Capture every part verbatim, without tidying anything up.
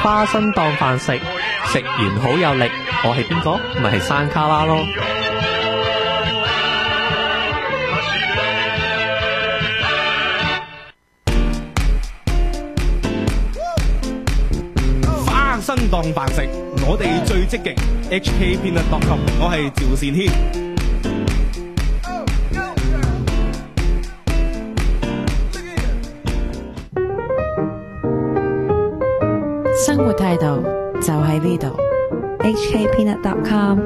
花生當飯食，食完好有力。我係邊個？咪係山卡拉咯。 花生當飯食，我哋最積極。H K Peanut dot com， 我係趙善軒。 生活態度就喺呢度 ，H K Peanut dot com。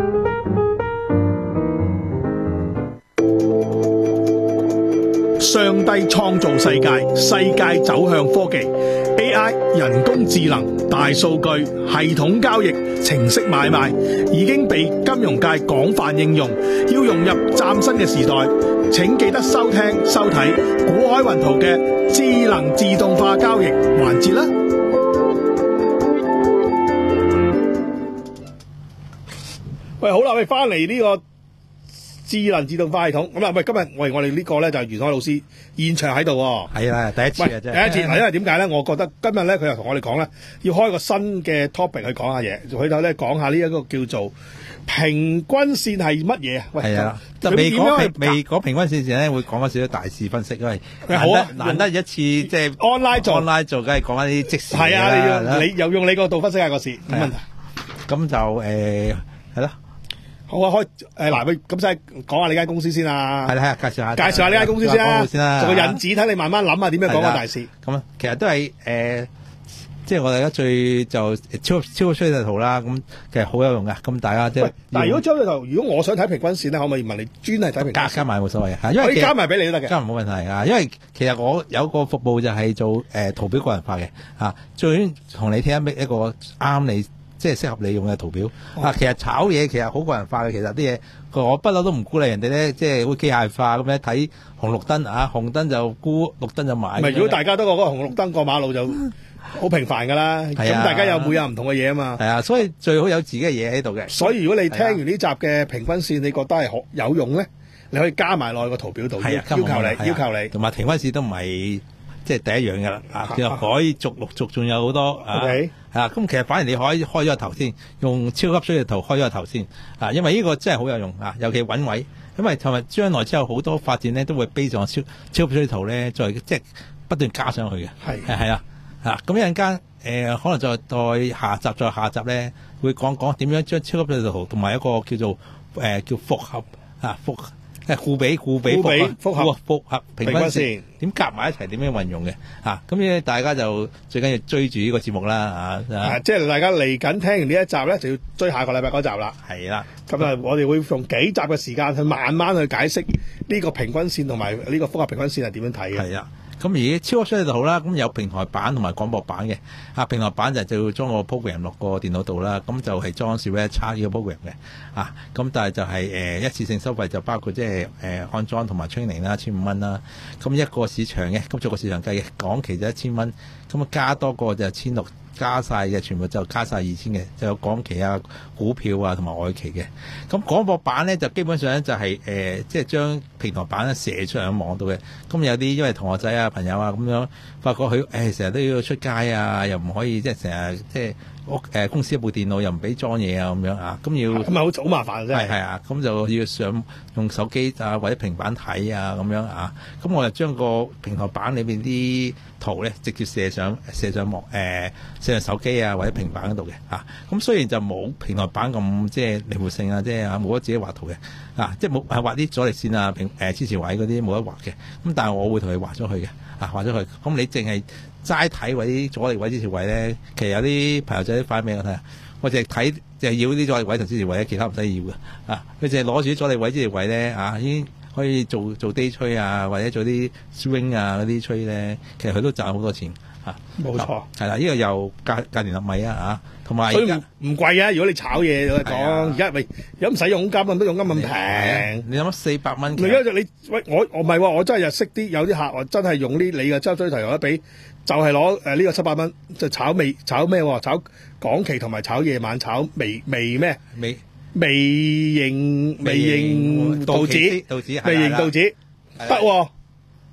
上帝創造世界，世界走向科技 ，A I 人工智能、大數據、系統交易、程式買賣，已經被金融界廣泛應用。要融入嶄新嘅時代，請記得收聽收睇古海雲圖嘅智能自動化交易環節啦。喂，好啦，喂，翻嚟呢個智能自動化系統咁啦。喂，今日喂我哋呢個咧就係袁海老師現場喺度。 係啦，第一次啊，真係第一次。因為點解咧？我覺得今日咧佢又同我哋講咧，要開個新嘅 topic 去講下嘢，去到咧講下呢一個叫做平均線係乜嘢啊？喂， 係啊， 就未講平未講平均線時咧，會講翻少少大事分析，因為好啊， 難得一次即係 online 做 online 做，梗係講翻啲即時係啊，你要你又用你個度分析下個事，冇問題。 咁就誒係咯。 好啊，開誒嗱，喂，咁先講下你間公司先啊。 係啦，介紹下介紹下呢間公司先啦。 先啦， 做個引子，睇你慢慢諗下點樣講個大事。 咁啊，其實都係誒、呃，即係我哋而家最就超超級趨勢圖啦。咁其實好有用噶。咁大家即係， 但係如果超級趨勢圖，如果我想睇平均線咧，可唔可以問你專係睇平均線？ 加加埋冇所謂嚇，因為可以加埋俾你都得嘅。 加埋冇問題啊，因為其實我有個服務就係做誒、呃、圖表個人化嘅啊，最同你聽一一個啱你。即係適合你用嘅圖表、哦、啊！其實炒嘢其實好個人化嘅，其實啲嘢我不嬲都唔鼓勵人哋咧，即係會機械化咁樣睇紅綠燈啊，紅燈就沽，綠燈就買。唔係， 如果大家都覺得紅綠燈過馬路就好平凡㗎啦。咁、啊、大家有每樣唔同嘅嘢啊嘛。 係啊，所以最好有自己嘅嘢喺度嘅。 所以如果你聽完呢集嘅平均線，你覺得係有用咧，你可以加埋落去個圖表度、啊，要求你，啊、要求你。 同埋平均線都唔係。即係第一樣嘅啦，啊，其實可以逐陸續仲有好多啊，係啊，咁其實反而你可以開咗個頭先，用超級趨勢圖開咗個頭先，啊，因為呢個真係好有用啊，尤其揾位，因為同埋將來之後好多發展咧都會 base 上超超級趨勢圖咧，再即係不斷加上去嘅，係係係啊，啊，咁一陣間誒可能再再下集再下集咧會講講點樣將超級趨勢圖同埋一個叫做誒、呃、叫複合啊複。誒互比互比複合複合平均線點夾埋一齊點樣運用嘅嚇？咁、啊、咧大家就最緊要追住呢個節目啦嚇、啊啊！ 即係大家嚟緊聽完呢一集咧，就要追下個禮拜嗰集啦。係啦，咁啊，我哋會用幾集嘅時間去慢慢去解釋呢個平均線同埋呢個複合平均線係點樣睇嘅。係啊。咁而超級趨勢圖好啦，咁有平台版同埋廣播版嘅。啊，平台版就就要裝個 program 落個電腦度啦，咁就係裝少一叉呢個 program 嘅。啊，咁但係就係、是、誒、呃、一次性收費就包括即係誒安裝同埋 training 啦，千五蚊啦。咁一個市場嘅，咁做個市場計嘅，港期就一千蚊，咁啊加多個就千六。加晒嘅，全部就加晒二千嘅，就有港期啊、股票啊同埋外期嘅。咁廣播版咧就基本上咧就係、是、誒，即、呃、係、就是、將平台版咧射出喺網度嘅。咁有啲因為同學仔啊、朋友啊咁樣，發覺佢誒成日都要出街啊，又唔可以即係成日即係屋誒公司一部電腦又唔俾裝嘢啊咁樣啊，咁要咁咪好好麻煩真係。係啊，咁就要上用手機啊或者平板睇啊咁樣啊。咁我就將個平台版裏邊啲圖咧直接射上射上網誒。呃即係手機啊或者平板嗰度嘅嚇，咁雖然就冇平台版咁即係靈活性啊，即係冇得自己畫圖嘅啊，即係冇係畫啲阻力線啊、平誒支持位嗰啲冇得畫嘅，咁但係我會同佢畫咗佢嘅啊，畫咗佢。咁你淨係齋睇位阻力位支持位咧，其實有啲朋友仔反俾我睇，我淨係睇就係要啲阻力位同支持位，其他唔使要嘅啊。佢淨係攞住啲阻力位支持位咧啊，已經可以做做 day trade啊，或者做啲 swing 啊嗰啲 trade咧，其實佢都賺好多錢。冇錯，係啦，呢個又價價廉物美啊嚇，同埋所以唔貴啊！如果你炒嘢嚟講，而家咪有唔使佣金咁多佣金咁平，你諗下四百蚊。而家你喂我我唔係喎，我真係又識啲有啲客，我真係用呢你嘅周追圖有得俾，就係攞誒呢個七百蚊就炒微炒咩喎？炒港期同埋炒夜晚炒微微咩？微微型微型道指道指微型道指得喎。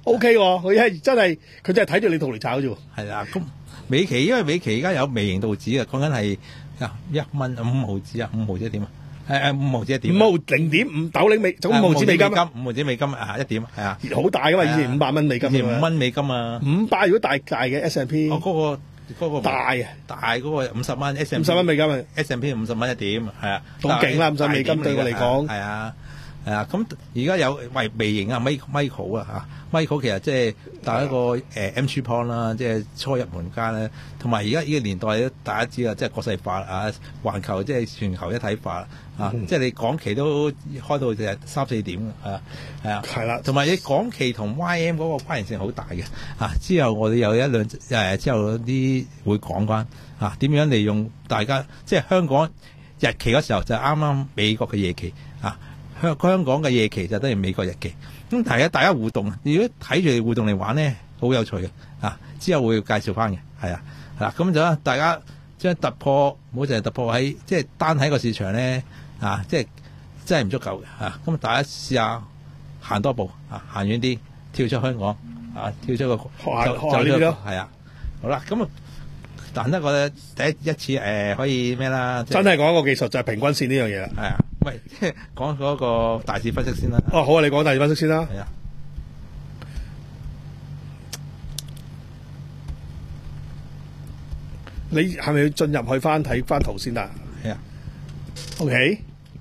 O K 喎，佢係真係佢真係睇住你圖嚟炒啫喎。 係啦，咁美期因為美期而家有微型道指啊，講緊係啊一蚊五毫子啊，五毫子一點啊，誒誒五毫子一點， 五毫零點五豆零美，總五毫子美金， 五毫子美金啊一點係啊， 好大噶嘛，以前五百蚊美金， 五蚊美金啊， 五百如果大大嘅 S and P， 哦嗰個。嗰個大啊， 大嗰個五十蚊 S M P， 五十蚊美金啊 ，S M P 五十蚊一點，係啊， 好勁啦，五十美金對我嚟講， 係啊，係啊，咁而家有微微型啊，Michael 啊嚇 ，Michael 其實即係打一個誒 entry point 啦，即係初入門階咧，同埋而家呢個年代咧，大家知啊，即係國際化啊，環球即係全球一體化啊， 嗯、 即係你港期都開到就係三四點啊，係啊， 係啦， 同埋你港期同 Y M 嗰個關聯性好大嘅啊，之後我哋有一兩誒之後啲會講關啊，點樣利用大家即係香港日期嗰時候就啱啱美國嘅夜期啊。香香港嘅夜期就等於美國日期，咁大家大家互動，如果睇住互動嚟玩咧，好有趣嘅啊！之後會介紹翻嘅，係啊，係啦，咁就大家將突破，唔好淨係突破喺即係單喺個市場咧啊！即係真係唔足夠嘅嚇，咁、啊、大家試下行多步啊，行遠啲，跳出香港啊，跳出個學下學下呢啲咯， 係啊，好啦，咁啊。但得我第一一次誒、呃、可以咩啦？ 真係講一個技術就係、是、平均線呢樣嘢啦。 係啊，喂，即係講嗰個大市分析先啦。 哦，好啊，你講大市分析先啦。 係啊。 你係咪要進入去翻睇翻圖先得？ 係啊。 O K。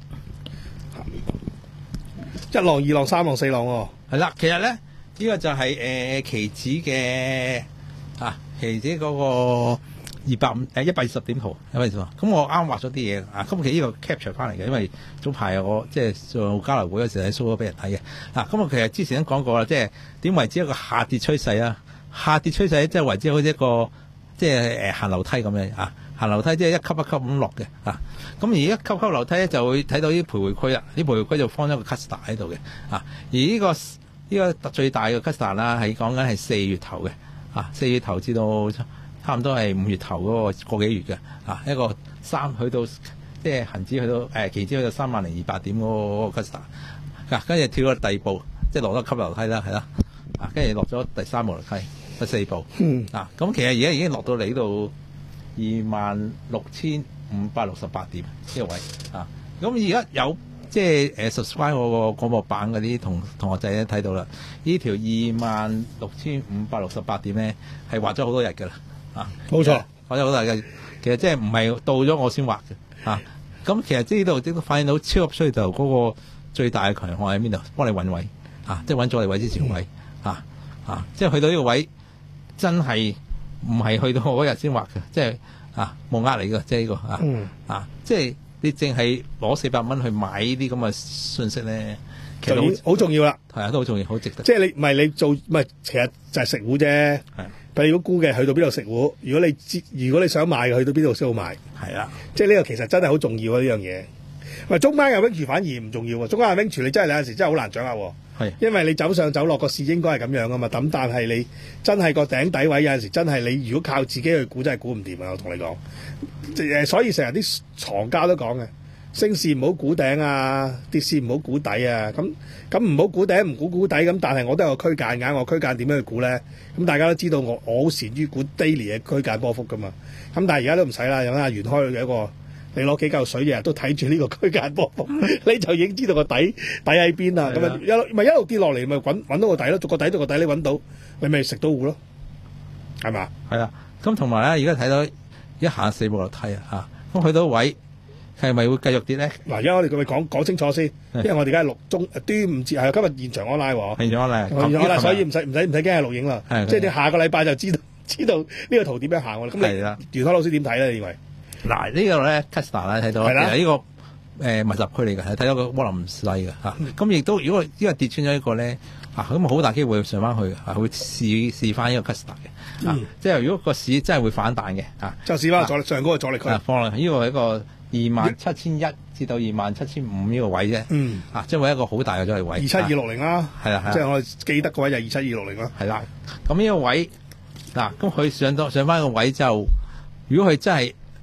一浪、二浪、三浪、四浪喎。 係啦，其實咧呢、呢個就係、是、誒、呃、期指嘅啊，期指嗰、那個。二百五誒一百二十點圖，有冇意思啊？咁我啱畫咗啲嘢啊，咁其實呢個 capture 翻嚟嘅，因為早排我即係做交流會嗰時係 show 咗俾人睇嘅。嗱，咁我其實之前都講過啦，即係點為之一個下跌趨勢啊？下跌趨勢即係為之好似一個即係誒行樓梯咁樣啊，行樓梯即係一級一級咁落嘅啊。咁而一級級樓梯咧就會睇到啲徘徊區啦，啲徘徊區就放咗個 cluster 喺度嘅啊。而呢、呢個呢、呢個最大嘅 cluster 啦，係講緊係四月頭嘅啊，四月頭至到。差唔多係五月頭嗰個個幾月嘅啊，一個三去到即係恆指去到誒期指去到三萬零二百點嗰個 cluster，啊跟住跳咗第二步，即係落咗級樓梯啦，係啦，啊跟住落咗第三步樓梯，第四步， 嗯、 啊咁其實而家已經落到嚟呢度二萬六千五百六十八點呢個位啊，咁而家有即係誒 subscribe 我個廣播版嗰啲同同學仔咧睇到啦，呢條二萬六千五百六十八點咧係畫咗好多日㗎啦。啊， 冇錯， 畫咗好大嘅，其實即係唔係到咗我先畫嘅，啊，咁其實呢度亦都發現到超級需求嗰個最大嘅強項喺邊度？幫你揾位，啊，即係揾咗你位之前位，啊啊，即係去到呢個位，真係唔係去到我嗰日先畫嘅，即係啊冇呃你嘅，即係呢個啊、嗯、啊，即係你淨係攞四百蚊去買呢啲咁嘅信息咧，其實好重要啦， 係啊，都好重要，好值得。 即係你唔係你做唔係，其實就係食糊啫。但如果估嘅去到邊度食糊，如果你知，如果你想買嘅去到邊度先好買， 係啦， 即係呢個其實真係好重要啊！呢樣嘢，喂，中間嘅 range 反而唔重要喎，中間嘅 range 你真係有陣時真係好難掌握，係，因為你走上走落個市應該係咁樣噶嘛，咁但係你真係個頂底位有陣時真係你如果靠自己去估真係估唔掂啊！我同你講，誒，所以成日啲藏家都講嘅。升市唔好估頂啊，跌市唔好估底啊，咁咁唔好估頂唔估估底咁，但係我都有個區間㗎，我區間點樣去估咧？咁大家都知道我我好擅於估 daily 嘅區間波幅㗎嘛，咁但係而家都唔使啦，有阿袁開嘅一個，你攞幾嚿水日日都睇住呢個區間波幅，你就已經知道個底底喺邊啦。咁啊一路咪一路跌落嚟，咪揾揾到個底咯，逐個底逐個底你揾到，你咪食到糊咯，係嘛？ 係啊，咁同埋咧，而家睇到一下四步樓梯啊，嚇，咁去到位。係咪會繼續跌咧？嗱，而家我哋佢講講清楚先，因為我哋而家係錄中端午節係今日現場 online 喎，現場 online，現場 online，所以唔使唔使唔使驚係錄影啦。即係你下個禮拜就知道知道呢個圖點樣行喎。咁你袁開老師點睇咧？你認為？嗱，呢個咧 Tesla 咧睇到，其實呢個誒密集區嚟嘅，係睇到個窩輪唔細嘅嚇。咁亦都如果呢個跌穿咗一個咧，啊咁好大機會上翻去，啊會試試翻呢個 Tesla 嘅。啊，即係如果個市真係會反彈嘅，啊就試翻阻力上嗰個阻力區。 放啦，呢個係一個。二萬七千一至到二萬七千五呢個位啫，嗯，啊，即係一個好大嘅阻力位。 二七二六零啦，係啦，即係我記得個位就二七二六零啦， 係啦。咁呢個位嗱，咁佢上到上翻個位之後，如果佢真係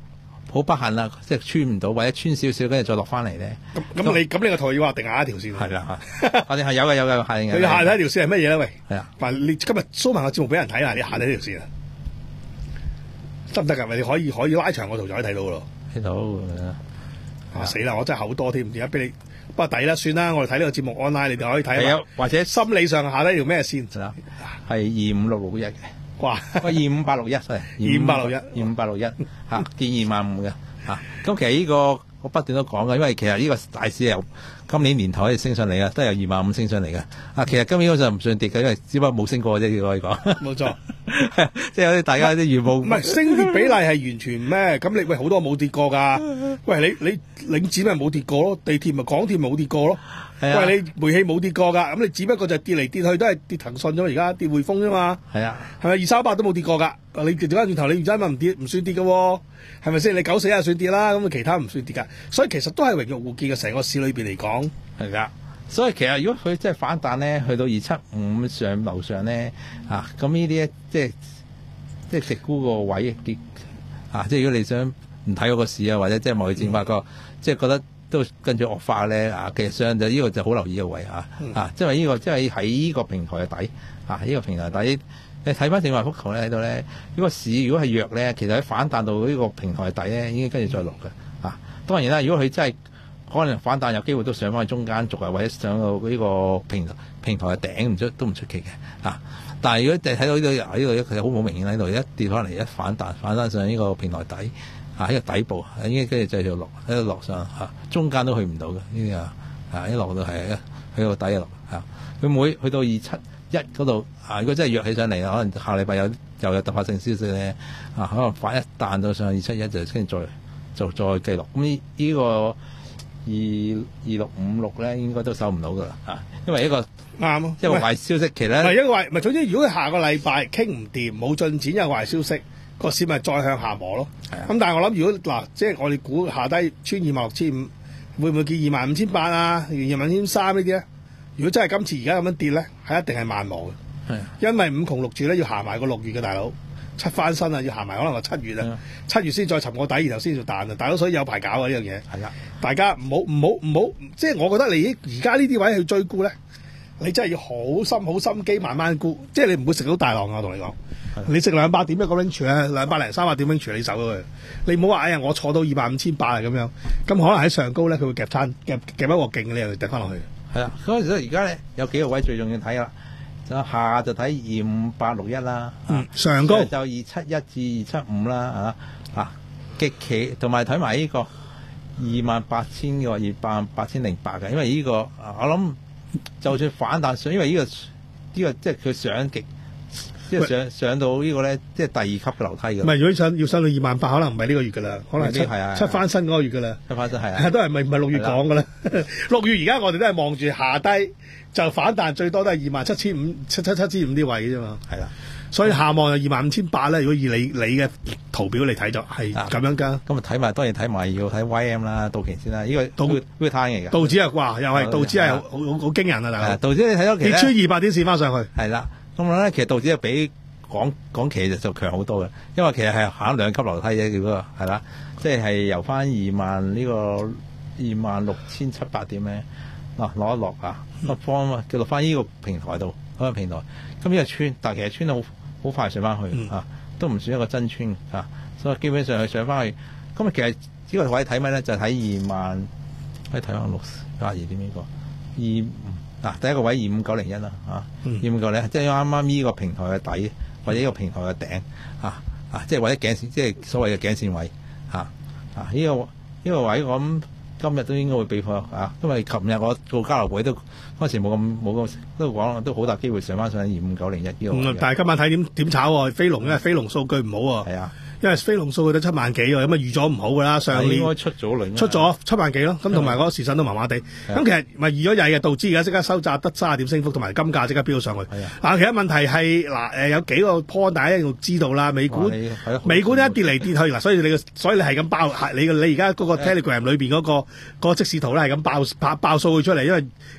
好不幸啦，即係穿唔到或者穿少少，跟住再落翻嚟咧。 咁咁你咁你個圖要畫定下一條線。 係啦，我哋係有嘅有嘅係。 你下底條線係乜嘢咧？喂， 係啊， 嗱，你今日 show 埋個節目俾人睇下，你下底條線啊，得唔得㗎？咪你可以可以拉長個圖就可以睇到咯。 睇到啊死啦！我真係好多添，而家俾你不過抵啦，算啦。我哋睇呢個節目 online，你哋可以睇下。 或者心理上下底條咩線？ 係二五六六一嘅。 哇！ 二五八六一，係二五八六一， 二五八六一嚇，見二萬五嘅嚇。咁其實呢個我不斷都講嘅，因為其實呢個大市由今年年頭可以升上嚟啊，都係由二萬五升上嚟嘅。啊，其實今年嗰陣唔算跌嘅，因為只不過冇升過啫，可以講。 冇錯， 即係有啲大家啲預報。 唔係升跌比例係完全咩？咁你喂好多冇跌過㗎。喂，你你領展咪冇跌過咯，地鐵咪港鐵冇跌過咯。喂，你煤氣冇跌過㗎，咁你只不過就跌嚟跌去都係跌騰訊啫嘛，而家跌匯豐啫嘛。 係啊，係咪二三八都冇跌過㗎？你調翻轉頭，你而家咪唔跌，唔算跌嘅喎，係咪先？你九四一算跌啦，咁其他唔算跌㗎。所以其實都係榮辱互見嘅，成個市裏邊嚟講。 係㗎，所以其實如果佢真係反彈咧，去到二七五上樓上咧，啊，咁呢啲咧即係即係食沽個位結啊！即係如果你想唔睇嗰個市啊，或者即係貿易戰發覺，嗯、即係覺得。都跟住惡化咧啊！其實上就呢個就好留意嘅位啊、嗯、啊！即係呢個即係喺呢個平台嘅底啊！呢、呢個平台底，你睇翻正話幅圖咧喺度咧，呢、呢個市如果係弱咧，其實喺反彈到呢個平台底咧，已經跟住再落嘅啊！當然啦，如果佢真係可能反彈有機會都上翻去中間軸啊，或者上到呢個平平台嘅頂唔出都唔出奇嘅啊！但係如果你睇到呢度喺呢度其實好好明顯喺度一跌翻嚟一反彈反彈上呢個平台底。啊！喺個底部，已經跟住繼續落喺度落上嚇，中間都去唔到嘅呢啲啊！啊，一落到係一喺個底落嚇，佢每去到二七一嗰度啊，如果真係弱起上嚟，可能下禮拜有又有突發性消息咧啊，可能反一彈到上二七一就跟住再就再記錄。咁呢呢個二二六五六咧，應該都收唔到噶啦嚇，因為一個啱咯，一個壞消息，其實唔係一個壞，唔係總之，如果下個禮拜傾唔掂，冇進展，有壞消息。個市咪再向下磨咯，咁、啊、但係我諗如果嗱，即係我哋估下低穿二萬六千五，會唔會見二萬五千八啊？二萬五千三呢啲咧？如果真係今次而家咁樣跌咧，係一定係慢磨嘅， 啊、 因為五窮六絕咧要行埋個六月嘅大佬，七翻身啊，要行埋可能個七月啊，七月先再尋個底，然後先做彈啊，大佬所以有排搞啊呢樣嘢。係啊，大家唔好唔好唔好，即係我覺得你而家呢啲位去追沽咧，你真係要好心好心機慢慢沽，即係你唔會食到大浪啊！我同你講。你食兩百點一個 range 咧，兩百零三百點 range 你走咗佢，你唔好話哎呀我坐到二萬五千八啊咁樣，咁可能喺上高咧佢會夾餐夾夾一鑊勁嘅，你又掟翻落去。係啊， 所以而家咧有幾個位最重要睇啦，就下就睇二五八六一啦， 嗯，上高就二七一至二七五啦，嚇啊極企，同埋睇埋呢個二萬八千嘅話，二萬八千零八嘅，因為呢、這個我諗就算反彈上，因為呢、這個呢、這個即係佢上極。即係上上到呢個咧，即係第二級嘅樓梯嘅。 唔係，如果上要上到二萬八，可能唔係呢個月㗎啦，可能七七翻身嗰個月㗎啦。 七翻身係啊， 都係咪唔係六月講㗎啦？六月而家我哋都係望住下低就反彈，最多都係二萬七千五、七七七千五啲位嘅啫嘛。係啦，所以下望就二萬五千八咧。如果以你你嘅圖表嚟睇就係咁樣㗎。 咁啊睇埋當然睇埋要睇 Y M 啦，道瓊先啦。呢個道會會攤嚟㗎。 道指啊，哇！又係道指係好好好驚人啊！大佬， 道指你睇到其他跌穿二百點線翻上去。 係啦。咁我咧，其實道指係比港港期就強好多嘅，因為其實係行兩級樓梯啫，叫做係啦，即係由翻二萬呢個二萬六千七百點咧，嗱攞一落啊，落方啊，叫落翻呢個平台度嗰個平台，咁呢個穿，但係其實穿得好好快上翻去、嗯、啊，都唔算一個真穿啊，所以基本上係上翻去，咁啊其實呢個位睇咩咧？就睇二萬，可以睇翻六廿二點呢個二。嗱，第一個位二五九零一啦，啊，二五九零，即係啱啱呢個平台嘅底，或者呢個平台嘅頂，啊啊，即係或者頸線，即係所謂嘅頸線位，啊啊，呢、這個呢、這個位我諗今日都應該會被破啊，因為琴日我做交流會都嗰時冇咁冇咁都講都好大機會上翻上二五九零一呢個位、嗯。 但係今晚睇點點炒喎？飛龍因為飛龍數據唔好喎。係啊。因為飛龍數據都七萬幾喎，咁啊預咗唔好噶啦，上年應該出咗嚟， 出咗七萬幾咯，咁同埋嗰個時薪都麻麻地，咁其實咪預咗曳嘅，導致而家即刻收窄得卅點升幅，同埋金價即刻飆咗上去。嗱，其實問題係嗱誒有幾個 point 大家要知道啦，美股美股一跌嚟跌去嗱，所以你嘅所以你係咁爆，你嘅你而家嗰個 Telegram 裏邊嗰、嗰個、嗰個即時圖咧係咁爆爆爆數據出嚟，因為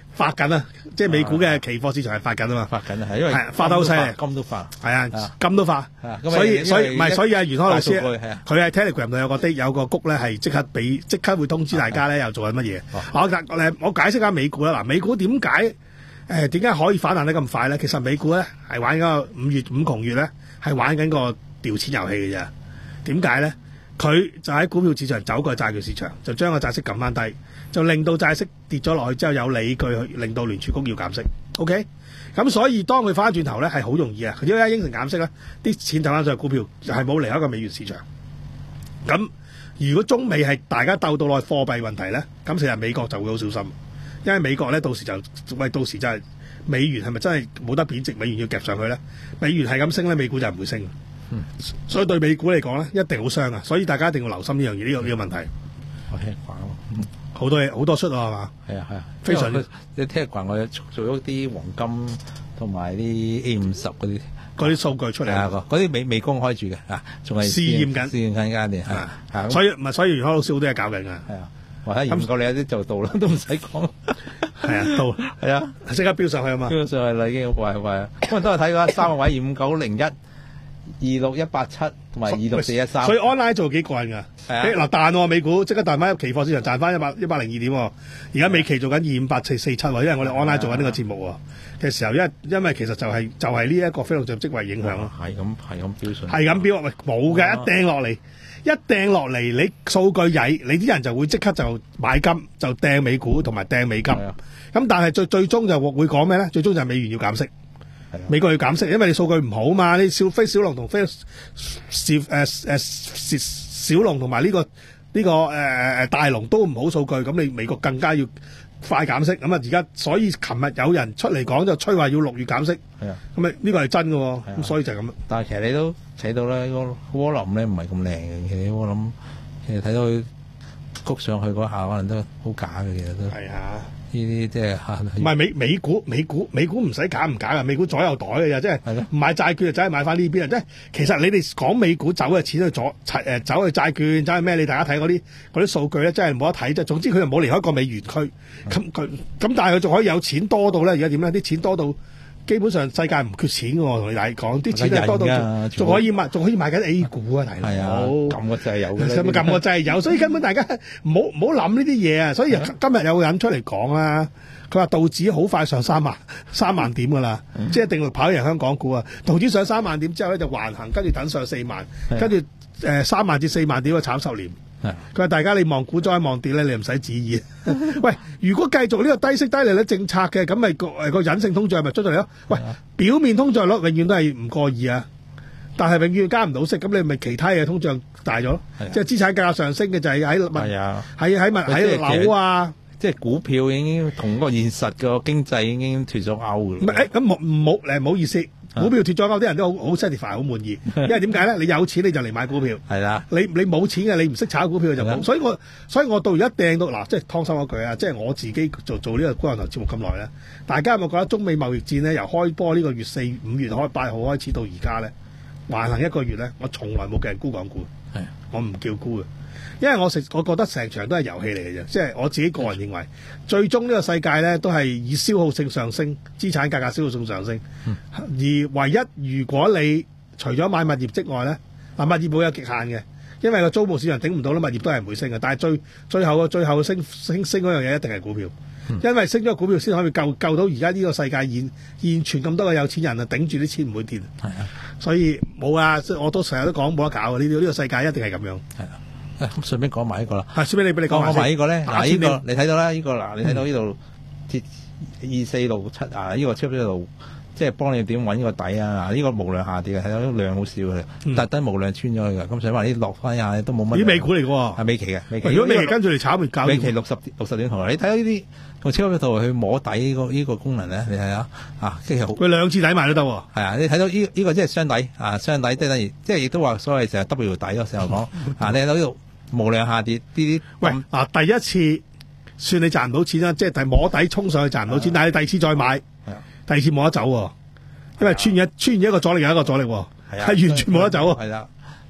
發緊啊！即係美股嘅期貨市場係發緊啊嘛， 發緊啊，係因為發得好犀利， 金都發， 係啊，金都發，所以所以唔係，所以阿袁開老師佢喺 Telegram 度有個的有個谷咧，係即刻俾即刻會通知大家咧，又做緊乜嘢。我誒我解釋下美股啦，嗱，美股點解誒點解可以反彈得咁快咧？其實美股咧係玩緊個五月五窮月咧，係玩緊個調錢遊戲嘅啫。點解咧？佢就喺股票市場走過債券市場，就將個債息撳翻低，就令到債息跌咗落去之後有理據去令到聯儲局要減息。OK， 咁所以當佢翻轉頭咧係好容易啊！因為一應承減息咧，啲錢走翻上去股票就係冇離開過美元市場。咁如果中美係大家鬥到落去貨幣問題咧，咁其實美國就會好小心，因為美國咧到時就喂到時就係美元係咪真係冇得貶值？美元要夾上去咧，美元係咁升咧，美股就唔會升。嗯，所以對美股嚟講咧，一定好傷啊！所以大家一定要留心呢樣嘢，呢個呢個問題。 我聽慣喎， 好多嘢好多出啊，係嘛？ 係啊係啊， 非常你聽慣我做咗啲黃金同埋啲 A 五十嗰啲嗰啲數據出嚟啊， 嗰啲未未公開住嘅啊，仲係試驗緊， 試驗緊間嘅係係。 所以唔係，所以袁開老師好多嘢搞緊㗎。係啊，或者研究你有啲就到啦，都唔使講。 係啊，到係啊， 即刻飆上去啊嘛！ 飆上去啦，已經好快好快。咁啊，都係睇過三個位二五九零一。二六一八七同埋二六四一三， 所以 online 做幾過癮㗎。嗱彈喎美股，即刻彈翻期貨市場賺翻一百一百零二點喎。而家美期做緊二五八四四七喎，因為我哋 online 做緊呢個節目喎嘅時候，因為因為其實就係、是、就係呢一個非農就職位影響咯。 係咁係咁飆上，係咁飆，喂冇嘅，一掟落嚟，一掟落嚟，你數據曳，你啲人就會即刻就買金，就掟美股同埋掟美金。咁但係最最終就會講咩咧？最終就係美元要減息。美國要減息，因為你數據唔好嘛，你小非小龍同非小誒誒小龍同埋呢個呢、這個誒誒、呃、大龍都唔好數據，咁你美國更加要快減息。咁啊而家所以琴日有人出嚟講就吹話要六月減息，係啊，咁啊呢個係真嘅喎，咁所以就係咁。但係其實你都睇到咧，個窩林咧唔係咁靚嘅，其實窩林其實睇到佢谷上去嗰下可能都好假嘅，其實都係啊。呢啲即係唔係美美股美股美股唔使假唔假嘅，美股左右袋嘅啫，即係唔買債券就走去買翻呢邊啊！即係其實你哋講美股走嘅錢去左誒走去債券走去咩？你大家睇嗰啲嗰啲數據咧，真係冇得睇啫。總之佢就冇離開過美元區，咁佢咁但係佢仲可以有錢多到咧？而家點咧？啲錢多到基本上世界唔缺錢嘅喎，同你大講啲錢係多到仲可以買仲可以買緊 A 股啊！大佬，係啊，撳個掣有嘅，使乜撳個掣有？所以根本大家唔好唔好諗呢啲嘢啊！所以今日有個人出嚟講啦，佢話道指好快上三萬三萬點㗎啦，嗯、即係一定會跑贏香港股啊！道指上三萬點之後咧就橫行，跟住等上四萬，跟住誒三萬至四萬點啊炒十年。佢話大家你望股災望跌咧，你唔使旨意。喂，如果繼續呢個低息低利率政策嘅，咁咪個誒個隱性通脹咪出咗嚟咯？喂，表面通脹率永遠都係唔過二啊，但係永遠加唔到息，咁你咪其他嘢通脹大咗咯？即係資產價格上升嘅就係喺物喺喺物喺樓啊，即係股票已經同個現實個經濟已經脫咗鈎嘅。唔係誒，咁冇唔好誒，唔好意思。股票脫咗鈎啲人都好好 satisfy 好滿意，因為點解咧？你有錢你就嚟買股票，係啦。你你冇錢嘅，你唔識炒股票就冇。所以我所以我到而家掟到嗱，即係湯生嗰句啊，即係我自己做做呢個股頭節目咁耐咧，大家有冇覺得中美貿易戰咧由開波呢個月四五月開八號開始到而家咧，橫行一個月咧，我從來冇叫人沽港股，係我唔叫沽嘅。因為我成我覺得成場都係遊戲嚟嘅啫，即係我自己個人認為，最終呢個世界咧都係以消耗性上升，資產價格消耗性上升，嗯、而唯一如果你除咗買物業之外咧，嗱物業會有極限嘅，因為個租務市場頂唔到啦，物業都係唔會升嘅。但係最最後嘅最後升升升嗰樣嘢一定係股票，嗯、因為升咗股票先可以救救到而家呢個世界現現存咁多嘅有錢人啊，頂住啲錢唔會跌。係啊，所以冇啊，我都成日都講冇得搞嘅，呢呢個世界一定係咁樣。係啊。咁順便講埋呢個啦，係順便你俾你講埋呢個咧。嗱呢個你睇到啦，呢個嗱你睇到呢度鐵二四六七啊，呢個出咗度，即係幫你點揾呢個底啊！嗱呢個無量下跌嘅，睇到量好少嘅，特登無量穿咗去嘅。咁所以話呢落翻下都冇乜。啲美股嚟嘅喎，係美期嘅。美期如果美期跟住嚟炒，咪搞美期六十六十點圖。你睇到呢啲用超級圖去摸底呢個呢個功能咧，你睇下啊，即係佢兩次底埋都得喎。係啊，你睇到呢呢個即係雙底啊，雙底即係等於即係亦都話所謂成日 W 底咯，成日講啊，你睇到呢度。無量下跌，呢啲喂啊！第一次算你賺唔到錢啦，即係摸底衝上去賺唔到錢，但係你第二次再買，第二次冇得走喎，因為穿完穿完一個阻力又一個阻力喎，係完全冇得走喎。係啦，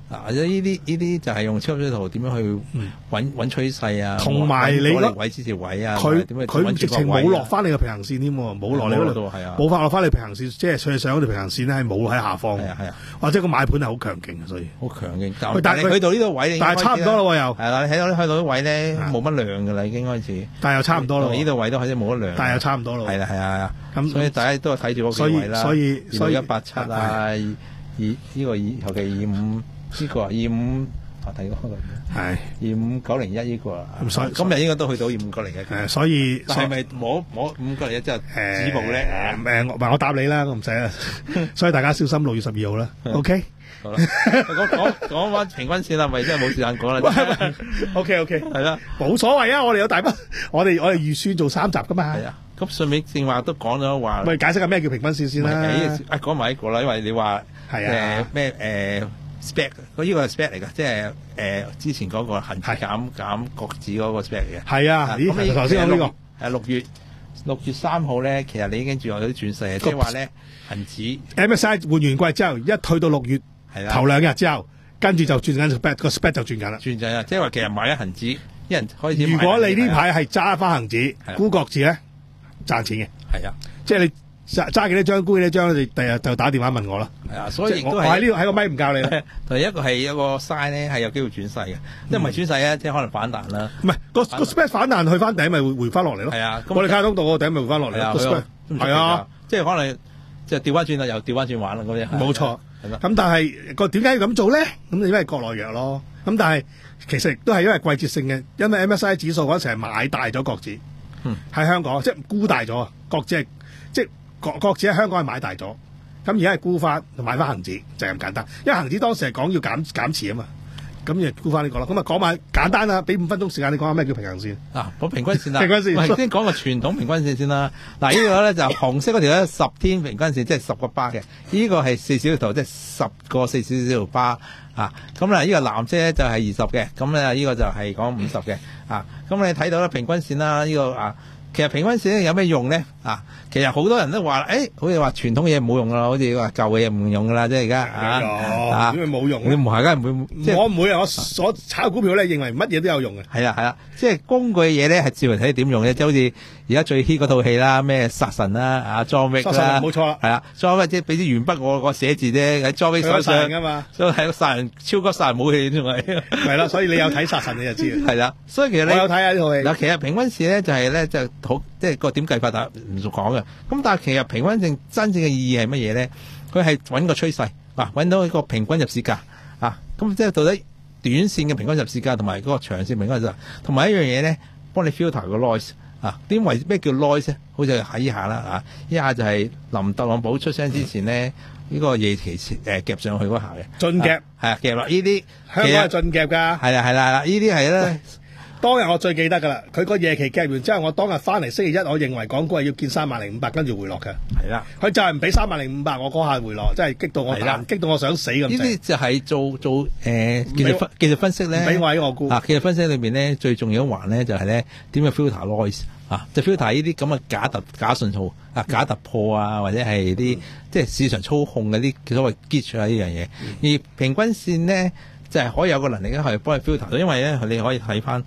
啊，或者呢啲呢啲就係用超級水圖點樣去揾揾趨勢啊， 同埋你嗰位支持位啊， 佢點樣佢直情冇落翻你個平衡線添，冇落你嗰度，冇法落翻你平衡線，即係最上嗰條平衡線咧係冇喺下方， 係啊係啊， 或者個買盤係好強勁，所以好強勁。 但係佢去到呢個位， 但係差唔多咯又係啦，你睇到去到啲位咧冇乜量㗎啦，已經開始。 但係又差唔多咯， 呢度位都開始冇乜量。 但係又差唔多咯。 係啦係啊， 咁所以大家都係睇住嗰幾位啦。 所以所以一八七啊，二呢個二尤其二五呢個啊，二五啊睇嗰個係二五九零一呢個啊。咁所以今日應該都去到二五九零一。 誒，所以係咪摸摸五九零一之後止步咧？ 誒誒，唔係我答你啦，我唔使啦。所以大家小心六月十二號啦。OK。 好啦，講講講翻平均線啦，咪真係冇時間講啦。 O K O K， 係啦， 冇所謂啊！我哋有大筆，我哋我哋預算做三集噶嘛。 係啊，咁順便正話都講咗話， 咪解釋下咩叫平均線先啦。 誒，講埋一個啦，因為你話誒咩誒 spec， 嗰呢個係 spec 嚟㗎，即係誒之前嗰個恆指減減國指嗰個 spec 嚟嘅。 係啊，咦？頭先講呢個誒六月六月三號咧，其實你已經仲有啲轉勢，即係話咧恆指 M S I 換完季之後，一去到六月。係啦，頭兩日之後，跟住就轉緊 spec，個 spec 就轉緊啦。 轉緊啦，即係話其實買咗恒指，一人開始。 如果你呢排係揸翻恒指，沽國指咧，賺錢嘅。係啊，即係你揸揸幾多張，沽幾多張，你第日就打電話問我啦。係啊，所以我喺呢度喺個咪唔教你啦。 第一個係一個 sign 咧，係有機會轉勢嘅，即係唔係轉勢咧，即係可能反彈啦。 唔係個個 spec 反彈去翻頂，咪回回翻落嚟咯。係啊，我哋卡通道個頂咪回翻落嚟咯。係啊，即係可能即係調翻轉啦，又調翻轉玩啦咁樣。冇錯。咁但係個點解要咁做咧？咁因為國內弱咯。咁但係其實亦都係因為季節性嘅，因為 M S I 指數嗰陣時係買大咗國指，喺、嗯、香港即係沽大咗啊！國指係即係國國指喺香港係買大咗，咁而家係沽翻買翻恒指就係、是、咁簡單。因為恒指當時係講要減減持啊嘛，咁就沽翻呢個啦。咁啊講埋簡單啦，俾五分鐘時間你講下咩叫平衡線啊？講平均線啦， 平均線。 先講個傳統平均線先啦。嗱，呢個咧就紅色嗰條咧十天平均線，即係十個巴嘅。呢個係四小時圖，即係十個四小時圖巴啊。咁嗱，呢個藍色咧就係二十嘅，咁咧呢個就係講五十嘅啊。咁你睇到咧平均線啦，呢、這個啊。其實平均線有咩用咧？啊，其實好多人都話，誒、欸，好似話傳統嘢冇用啦，好似話舊嘅嘢唔用噶啦，即係而家啊， 因為冇用， 你唔係梗係唔會， 我唔會啊！我所炒股票咧，認為乜嘢都有用嘅。 係啦係啦，即係工具嘅嘢咧，係照嚟睇點用嘅，即係好似而家最 hit 嗰套戲啦，咩殺神啦，啊，John Wick啦， 冇錯啦， 係啦 ，John Wick 即係俾啲鉛筆我個寫字啫，喺 John Wick 手上噶嘛， 所以係個殺人超級殺人武器仲係。 係啦，所以你有睇殺神你就知。 係啦，所以其實你我有睇下呢套戲。 嗱，其實平均線咧就係咧就好，即係個點計法，但唔熟講嘅。咁但係其實平均線真正嘅意義係乜嘢咧？佢係揾個趨勢，嗱，揾到一個平均入市價啊。咁即係到底短線嘅平均入市價同埋嗰個長線平均入市價，同埋一樣嘢咧，幫你 filter 個 noise 啊。點為咩叫 noise 咧？好似喺以下啦啊，依下就係林特朗普出聲之前咧，呢、嗯這個夜期誒夾上去嗰下嘅進夾係啊夾落呢啲， 香港係進夾㗎。係啦係啦係啦，呢啲係咧。 當日我最記得㗎啦，佢個夜期夾完之後，我當日翻嚟星期一，我認為港股係要見三萬零五百，跟住回落嘅。係啦，佢就係唔俾三萬零五百，我嗰下回落，真係激到我彈，激到我想死咁。呢啲就係做做誒、呃、技術分技術分析咧。 俾我喺我估啊，技術分析裏邊咧最重要一環咧就係咧點樣 filter noise 啊，就 filter 呢啲咁嘅假突假信號啊、假突破啊，或者係啲、嗯、即係市場操控嗰啲所謂 glitch 啊呢樣嘢。而平均線咧就係、是、可以有個能力咧係幫你 filter 到，因為咧你可以睇翻。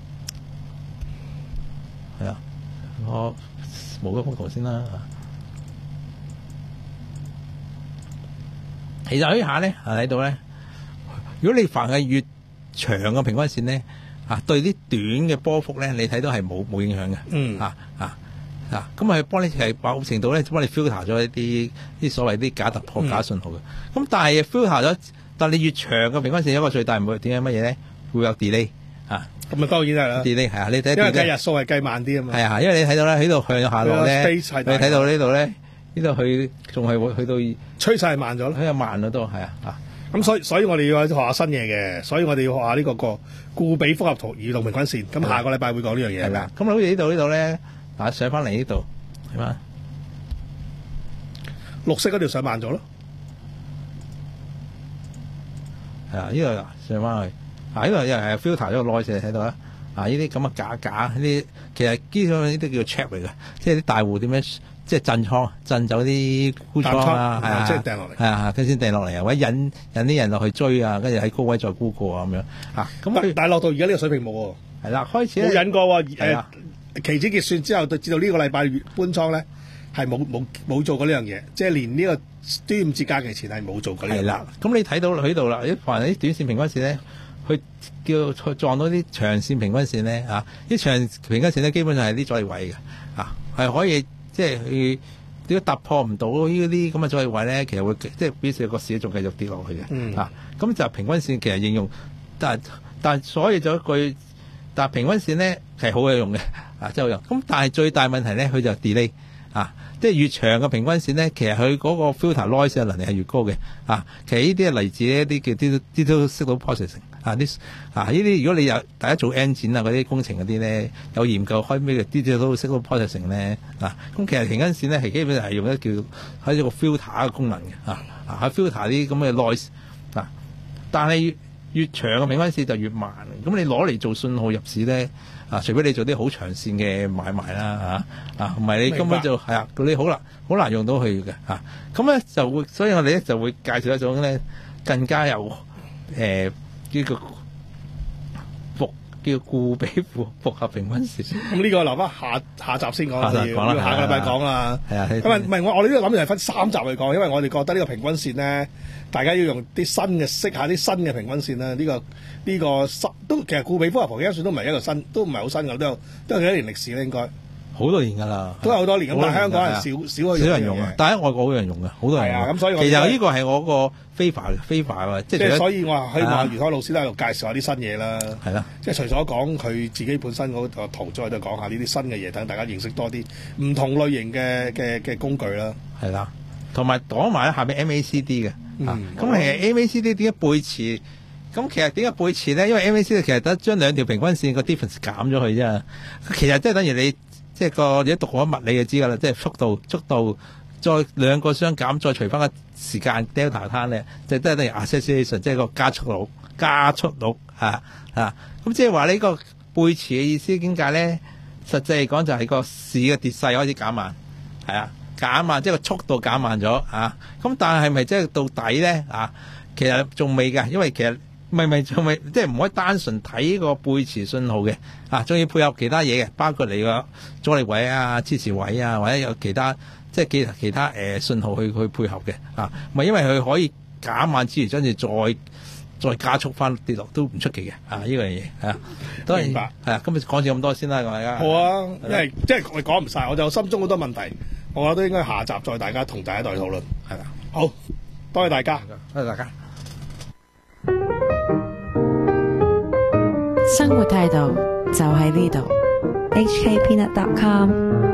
係啊，我冇嗰幅圖先啦。其實呢下咧，喺度咧，如果你凡係越長嘅平均線咧，啊對啲短嘅波幅咧，你睇到係冇冇影響嘅。嗯，啊啊啊，咁係幫你係某程度咧，幫你 filter 咗一啲啲所謂啲假突破、假信號嘅。咁、嗯、但係 filter 咗，但係你越長嘅平均線有一個最大唔會點解乜嘢咧？會有 delay 啊。咁啊，當然係啦。delay 係啊，你睇，因為計日數係計慢啲啊嘛。係啊，因為你睇到咧，喺度向下落咧，你睇到呢度咧，呢度去仲係會去到趨勢係慢咗咯，佢又慢咗都係啊啊！咁所以所以我哋要學下新嘢嘅，所以我哋要學下呢、這個個固比複合圖移動平均線。咁下個禮拜會講呢樣嘢係咪？咁好似呢度呢度咧，嗱上翻嚟呢度係嘛？綠色嗰條上慢咗咯，係啊，呢度上翻去。啊！呢度又係 filter 咗個 noise 睇到啦。啊！呢啲咁嘅假假呢啲，其實基本上呢啲叫 check 嚟嘅，即係啲大戶點樣即係震倉，震走啲沽倉啊，係啊， 即係掟落嚟， 係啊，跟住先掟落嚟啊，或者引引啲人落去追啊，跟住喺高位再沽過啊咁樣啊。咁但係落到而家呢個水平冇喎， 係啦，開始冇引過喎。 係啊， 期指結算之後，至到呢個禮拜搬倉咧，係冇冇冇做過呢樣嘢，即係連呢個端午節假期前係冇做過呢樣嘢。係啦， 咁你睇到喺度啦，啲凡係啲短線平均線咧，佢叫撞到啲長線平均線咧啊，啲長平均線咧基本上係啲阻力位嘅啊，係可以。即係佢點解突破唔到呢啲咁嘅阻力位咧？其實會即係表示個市仲繼續跌落去嘅、嗯、啊！咁就平均線其實應用，但係但係所以就一句，但係平均線咧係好有用嘅啊，真係好用。咁但係最大問題咧，佢就 delay 啊！即係越長嘅平均線咧，其實佢嗰個 filter noise 嘅能力係越高嘅啊！其實呢啲係嚟自一啲叫 digital digital signal processing。啊！啲啊呢啲，如果你有大家做 engine 啊嗰啲工程嗰啲咧，有研究開咩嘅 digital signal processing 咧啊，咁其實平均線咧係基本上係用一叫喺一個 filter 嘅功能嘅啊啊，喺 filter 啲咁嘅 noise 啊，但係越，越長嘅平均線就越慢，咁你攞嚟做信號入市咧啊，除非你做啲好長線嘅買賣啦啊啊，唔係你根本就係啊，你好難好難用到佢嘅啊，咁咧就會，所以我哋咧就會介紹一種咧更加有誒。呃呢個複叫固比複複合平均線， 咁呢個留翻下下集先講啦，要要下個禮拜講啦。係啊，因為唔係我我哋呢度諗住係分三集去講，因為我哋覺得呢個平均線咧，大家要用啲新嘅識下啲新嘅平均線啦。呢、這個呢、這個新都其實固比複合平均線都唔係一個新，都唔係好新嘅，都有都有幾多年歷史咧，應該。 好多年㗎啦， 都有好多年咁，但係香港人少少去少人用啊，但係喺外國好多人用嘅，好多人用。 係啊，咁所以其實呢個係我個非法嘅非法嘅，即係所以我話希望余海老師都喺度介紹下啲新嘢啦。係啦，即係除咗講佢自己本身嗰個圖之外，都講下呢啲新嘅嘢，等大家認識多啲唔同類型嘅嘅嘅工具啦。係啦， 同埋講埋下邊 M A C D 嘅，咁其實 M A C D 點解背馳？咁其實點解背馳咧？因為 M A C D 其實得將兩條平均線個 difference 減咗佢啫。其實即係等於你。即係個你讀過物理就知㗎啦，即係速度速度再兩個相減，再除翻個時間 delta time 咧，就都係等於 acceleration，即係個加速率加速率啊啊！咁即係話呢個背馳嘅意思點解咧？實際嚟講就係個市嘅跌勢開始減慢，係啊減慢，即係個速度減慢咗啊！咁但係咪即係到底咧啊？其實仲未㗎，因為其實。唔係唔係，仲未即係唔可以單純睇個背馳信號嘅啊，仲要配合其他嘢嘅，包括你個阻力位啊、支持位啊，或者有其他即係其其他誒、呃、信號去去配合嘅啊。唔係因為佢可以減慢之餘，跟住再再加速翻跌落都唔出奇嘅啊！呢樣嘢係啊，當然係啊。今日講住咁多先啦，大家好啊，因為即係我講唔晒，我就心中好多問題，我覺得都應該下集再大家同大家再討論係啦。好，多謝大家， 多謝大家。 生活態度就喺呢度 ，H K Peanut dot com。